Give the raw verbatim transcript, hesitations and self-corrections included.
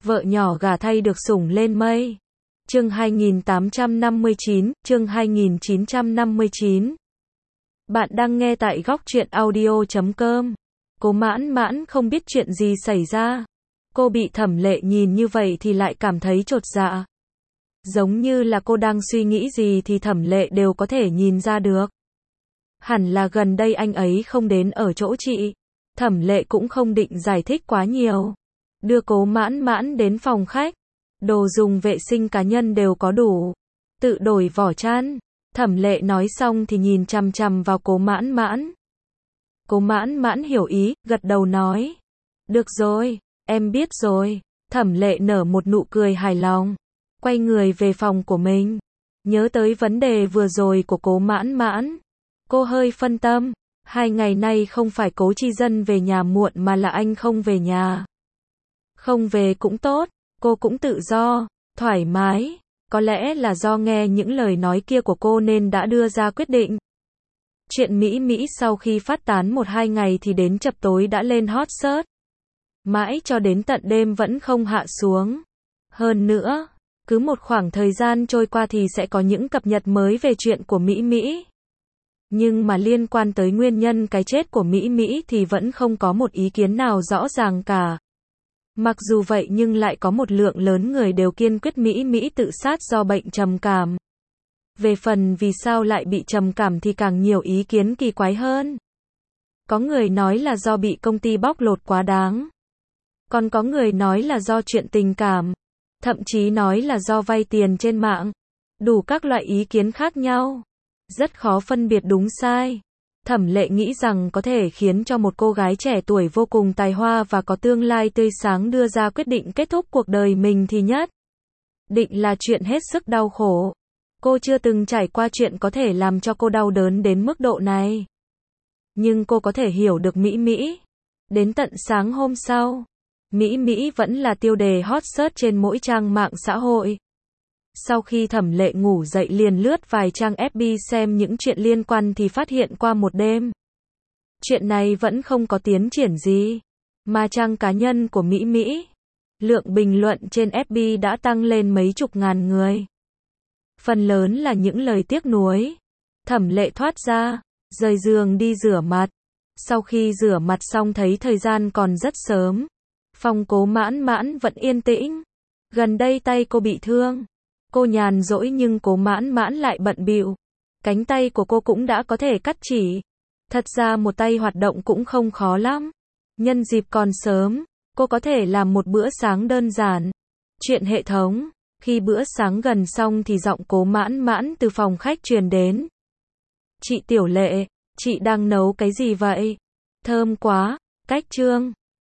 Vợ nhỏ gả thay được sủng lên mây. Chương hai nghìn tám trăm năm mươi chín, chương hai nghìn chín trăm năm mươi chín. Bạn đang nghe tại góc truyện audio chấm com. Cố Mãn Mãn không biết chuyện gì xảy ra. Cô bị Thẩm Lệ nhìn như vậy thì lại cảm thấy chột dạ. Giống như là cô đang suy nghĩ gì thì Thẩm Lệ đều có thể nhìn ra được. Hẳn là gần đây anh ấy không đến ở chỗ chị. Thẩm Lệ cũng không định giải thích quá nhiều. Đưa Cố Mãn Mãn đến phòng khách. Đồ dùng vệ sinh cá nhân đều có đủ. Tự đổi vỏ chăn. Thẩm Lệ nói xong thì nhìn chằm chằm vào Cố Mãn Mãn. Cố Mãn Mãn hiểu ý, gật đầu nói. Được rồi, em biết rồi. Thẩm Lệ nở một nụ cười hài lòng. Quay người về phòng của mình. Nhớ tới vấn đề vừa rồi của Cố Mãn Mãn. Cô hơi phân tâm. Hai ngày nay không phải Cố Chi Dân về nhà muộn mà là anh không về nhà. Không về cũng tốt. Cô cũng tự do, thoải mái. Có lẽ là do nghe những lời nói kia của cô nên đã đưa ra quyết định. Chuyện Mỹ Mỹ sau khi phát tán một hai ngày thì đến chập tối đã lên hot search. Mãi cho đến tận đêm vẫn không hạ xuống. Hơn nữa, cứ một khoảng thời gian trôi qua thì sẽ có những cập nhật mới về chuyện của Mỹ Mỹ. Nhưng mà liên quan tới nguyên nhân cái chết của Mỹ Mỹ thì vẫn không có một ý kiến nào rõ ràng cả. Mặc dù vậy nhưng lại có một lượng lớn người đều kiên quyết Mỹ Mỹ tự sát do bệnh trầm cảm. Về phần vì sao lại bị trầm cảm thì càng nhiều ý kiến kỳ quái hơn. Có người nói là do bị công ty bóc lột quá đáng. Còn có người nói là do chuyện tình cảm. Thậm chí nói là do vay tiền trên mạng. Đủ các loại ý kiến khác nhau. Rất khó phân biệt đúng sai. Thẩm Lệ nghĩ rằng có thể khiến cho một cô gái trẻ tuổi vô cùng tài hoa và có tương lai tươi sáng đưa ra quyết định kết thúc cuộc đời mình thì nhất định là chuyện hết sức đau khổ. Cô chưa từng trải qua chuyện có thể làm cho cô đau đớn đến mức độ này. Nhưng cô có thể hiểu được Mỹ Mỹ. Đến tận sáng hôm sau, Mỹ Mỹ vẫn là tiêu đề hot search trên mỗi trang mạng xã hội. Sau khi Thẩm Lệ ngủ dậy liền lướt vài trang ép bê xem những chuyện liên quan thì phát hiện qua một đêm. Chuyện này vẫn không có tiến triển gì. Mà trang cá nhân của Mỹ Mỹ, lượng bình luận trên ép bê đã tăng lên mấy chục ngàn người. Phần lớn là những lời tiếc nuối. Thẩm Lệ thoát ra, rời giường đi rửa mặt. Sau khi rửa mặt xong thấy thời gian còn rất sớm. Phòng Cố Mãn Mãn vẫn yên tĩnh. Gần đây tay cô bị thương. Cô nhàn rỗi nhưng Cố Mãn Mãn lại bận bịu. Cánh tay của cô cũng đã có thể cắt chỉ. Thật ra một tay hoạt động cũng không khó lắm. Nhân dịp còn sớm, cô có thể làm một bữa sáng đơn giản. Chuyện hệ thống. Khi bữa sáng gần xong thì giọng Cố Mãn Mãn từ phòng khách truyền đến. Chị Tiểu Lệ, chị đang nấu cái gì vậy? Thơm quá. Cách chương.